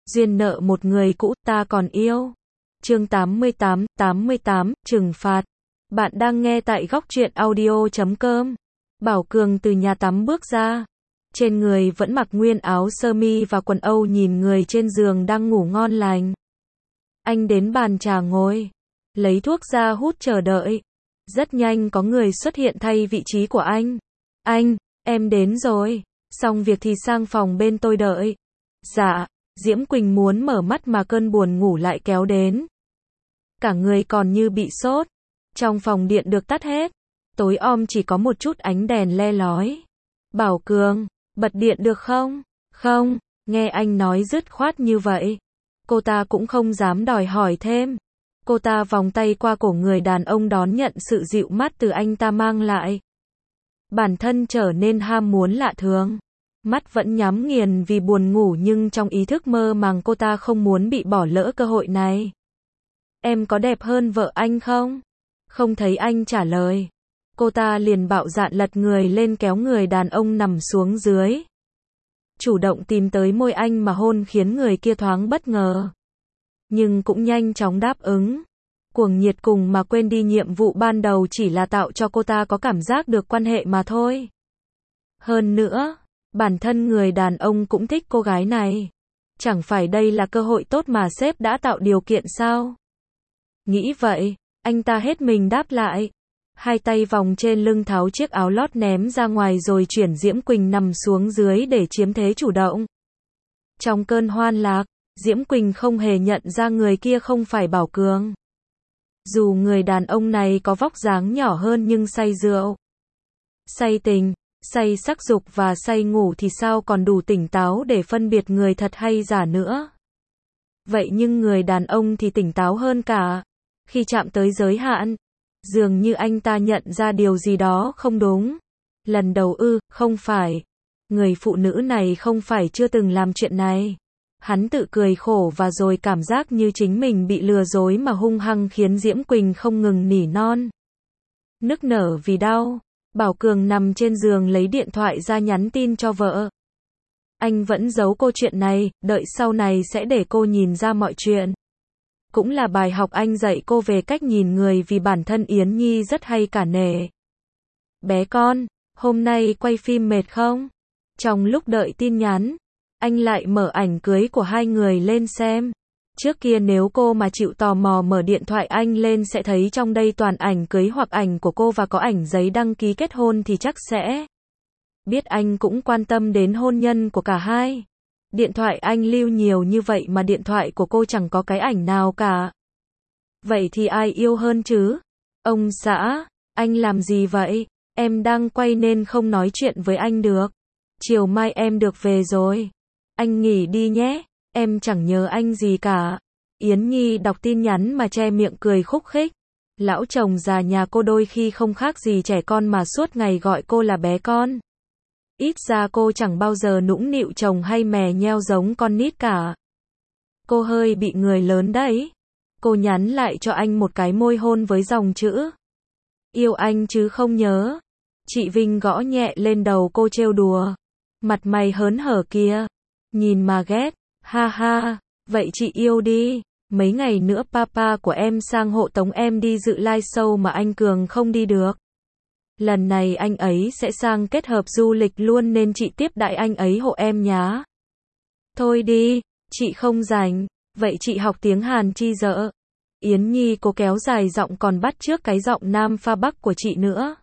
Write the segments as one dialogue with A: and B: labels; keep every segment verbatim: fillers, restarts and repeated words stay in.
A: duyên nợ một người cũ ta còn yêu. Chương tám mươi tám, tám mươi tám, trừng phạt. Bạn đang nghe tại góc truyện audio chấm com. Bảo Cường từ nhà tắm bước ra. Trên người vẫn mặc nguyên áo sơ mi và quần âu, nhìn người trên giường đang ngủ ngon lành. Anh đến bàn trà ngồi, lấy thuốc ra hút chờ đợi. Rất nhanh có người xuất hiện thay vị trí của anh. Anh, em đến rồi. Xong việc thì sang phòng bên tôi đợi. Dạ. Diễm Quỳnh muốn mở mắt mà cơn buồn ngủ lại kéo đến. Cả người còn như bị sốt. Trong phòng điện được tắt hết. Tối om chỉ có một chút ánh đèn le lói. Bảo Cường, bật điện được không? Không, nghe anh nói dứt khoát như vậy. Cô ta cũng không dám đòi hỏi thêm. Cô ta vòng tay qua cổ người đàn ông đón nhận sự dịu mát từ anh ta mang lại. Bản thân trở nên ham muốn lạ thường. Mắt vẫn nhắm nghiền vì buồn ngủ, nhưng trong ý thức mơ màng cô ta không muốn bị bỏ lỡ cơ hội này. Em có đẹp hơn vợ anh không? Không thấy anh trả lời. Cô ta liền bạo dạn lật người lên kéo người đàn ông nằm xuống dưới. Chủ động tìm tới môi anh mà hôn khiến người kia thoáng bất ngờ. Nhưng cũng nhanh chóng đáp ứng. Cuồng nhiệt cùng mà quên đi nhiệm vụ ban đầu chỉ là tạo cho cô ta có cảm giác được quan hệ mà thôi. Hơn nữa, bản thân người đàn ông cũng thích cô gái này. Chẳng phải đây là cơ hội tốt mà sếp đã tạo điều kiện sao? Nghĩ vậy, anh ta hết mình đáp lại. Hai tay vòng trên lưng tháo chiếc áo lót ném ra ngoài rồi chuyển Diễm Quỳnh nằm xuống dưới để chiếm thế chủ động. Trong cơn hoan lạc, Diễm Quỳnh không hề nhận ra người kia không phải Bảo Cường. Dù người đàn ông này có vóc dáng nhỏ hơn nhưng say rượu, say tình, say sắc dục và say ngủ thì sao còn đủ tỉnh táo để phân biệt người thật hay giả nữa. Vậy nhưng người đàn ông thì tỉnh táo hơn cả. Khi chạm tới giới hạn, dường như anh ta nhận ra điều gì đó không đúng. Lần đầu ư, không phải. Người phụ nữ này không phải chưa từng làm chuyện này. Hắn tự cười khổ và rồi cảm giác như chính mình bị lừa dối mà hung hăng khiến Diễm Quỳnh không ngừng nỉ non. Nức nở vì đau, Bảo Cường nằm trên giường lấy điện thoại ra nhắn tin cho vợ. Anh vẫn giấu cô chuyện này, đợi sau này sẽ để cô nhìn ra mọi chuyện. Cũng là bài học anh dạy cô về cách nhìn người, vì bản thân Yến Nhi rất hay cả nể. Bé con, hôm nay quay phim mệt không? Trong lúc đợi tin nhắn, anh lại mở ảnh cưới của hai người lên xem. Trước kia nếu cô mà chịu tò mò mở điện thoại anh lên sẽ thấy trong đây toàn ảnh cưới hoặc ảnh của cô và có ảnh giấy đăng ký kết hôn thì chắc sẽ biết anh cũng quan tâm đến hôn nhân của cả hai. Điện thoại anh lưu nhiều như vậy mà điện thoại của cô chẳng có cái ảnh nào cả. Vậy thì ai yêu hơn chứ? Ông xã, anh làm gì vậy? Em đang quay nên không nói chuyện với anh được. Chiều mai em được về rồi. Anh nghỉ đi nhé, em chẳng nhớ anh gì cả. Yến Nhi đọc tin nhắn mà che miệng cười khúc khích. Lão chồng già nhà cô đôi khi không khác gì trẻ con mà suốt ngày gọi cô là bé con. Ít ra cô chẳng bao giờ nũng nịu chồng hay mè nheo giống con nít cả. Cô hơi bị người lớn đấy. Cô nhắn lại cho anh một cái môi hôn với dòng chữ yêu anh chứ không nhớ. Chị Vinh gõ nhẹ lên đầu cô trêu đùa. Mặt mày hớn hở kia. Nhìn mà ghét. Ha ha. Vậy chị yêu đi. Mấy ngày nữa papa của em sang hộ tống em đi dự live show mà anh Cường không đi được. Lần này anh ấy sẽ sang kết hợp du lịch luôn nên chị tiếp đãi anh ấy hộ em nhá. Thôi đi, chị không rảnh. Vậy chị học tiếng Hàn chi dợ? Yến Nhi cố kéo dài giọng còn bắt chước cái giọng nam pha Bắc của chị nữa.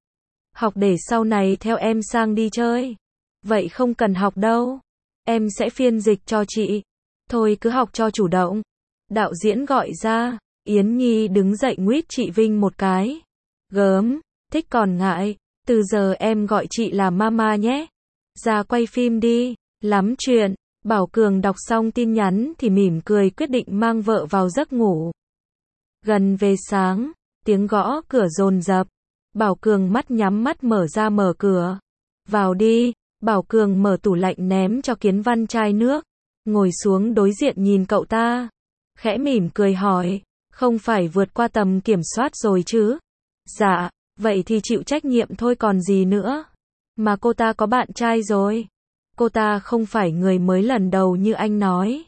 A: Học để sau này theo em sang đi chơi. Vậy không cần học đâu. Em sẽ phiên dịch cho chị. Thôi cứ học cho chủ động. Đạo diễn gọi ra. Yến Nhi đứng dậy nguýt chị Vinh một cái. Gớm, thích còn ngại. Từ giờ em gọi chị là mama nhé. Ra quay phim đi. Lắm chuyện. Bảo Cường đọc xong tin nhắn thì mỉm cười quyết định mang vợ vào giấc ngủ. Gần về sáng, tiếng gõ cửa dồn dập. Bảo Cường mắt nhắm mắt mở ra mở cửa. Vào đi. Bảo Cường mở tủ lạnh ném cho Kiến Văn chai nước. Ngồi xuống đối diện nhìn cậu ta. Khẽ mỉm cười hỏi. Không phải vượt qua tầm kiểm soát rồi chứ? Dạ, vậy thì chịu trách nhiệm thôi còn gì nữa. Mà cô ta có bạn trai rồi. Cô ta không phải người mới lần đầu như anh nói.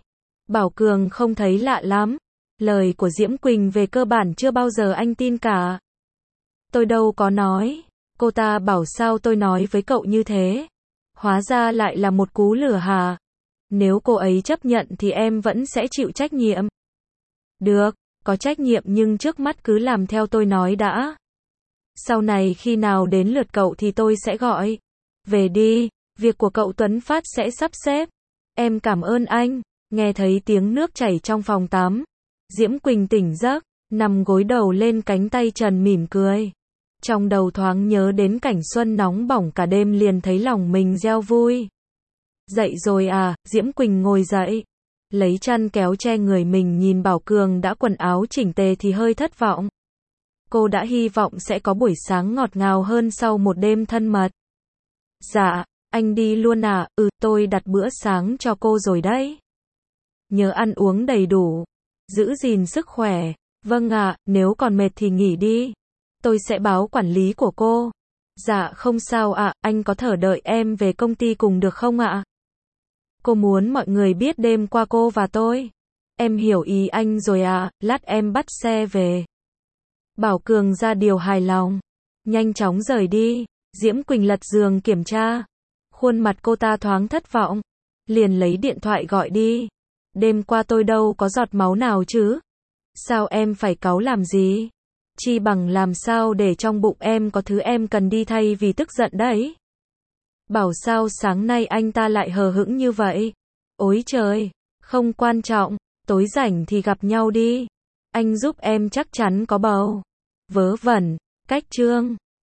A: Bảo Cường không thấy lạ lắm. Lời của Diễm Quỳnh về cơ bản chưa bao giờ anh tin cả. Tôi đâu có nói. Cô ta bảo sao tôi nói với cậu như thế. Hóa ra lại là một cú lừa hả? Nếu cô ấy chấp nhận thì em vẫn sẽ chịu trách nhiệm. Được, có trách nhiệm nhưng trước mắt cứ làm theo tôi nói đã. Sau này khi nào đến lượt cậu thì tôi sẽ gọi. Về đi, việc của cậu Tuấn Phát sẽ sắp xếp. Em cảm ơn anh. Nghe thấy tiếng nước chảy trong phòng tắm. Diễm Quỳnh tỉnh giấc, nằm gối đầu lên cánh tay Trần mỉm cười. Trong đầu thoáng nhớ đến cảnh xuân nóng bỏng cả đêm liền thấy lòng mình reo vui. Dậy rồi à, Diễm Quỳnh ngồi dậy. Lấy chăn kéo che người mình nhìn Bảo Cường đã quần áo chỉnh tề thì hơi thất vọng. Cô đã hy vọng sẽ có buổi sáng ngọt ngào hơn sau một đêm thân mật. Dạ, anh đi luôn à, ừ tôi đặt bữa sáng cho cô rồi đấy. Nhớ ăn uống đầy đủ, giữ gìn sức khỏe. Vâng ạ, nếu còn mệt thì nghỉ đi. Tôi sẽ báo quản lý của cô. Dạ không sao ạ, anh có thể đợi em về công ty cùng được không ạ? Cô muốn mọi người biết đêm qua cô và tôi. Em hiểu ý anh rồi ạ, lát em bắt xe về. Bảo Cường ra điều hài lòng. Nhanh chóng rời đi. Diễm Quỳnh lật giường kiểm tra. Khuôn mặt cô ta thoáng thất vọng. Liền lấy điện thoại gọi đi. Đêm qua tôi đâu có giọt máu nào chứ. Sao em phải cáu làm gì? Chi bằng làm sao để trong bụng em có thứ em cần đi thay vì tức giận đấy. Bảo sao sáng nay anh ta lại hờ hững như vậy? Ôi trời, không quan trọng, tối rảnh thì gặp nhau đi. Anh giúp em chắc chắn có bầu. Vớ vẩn, cách chương.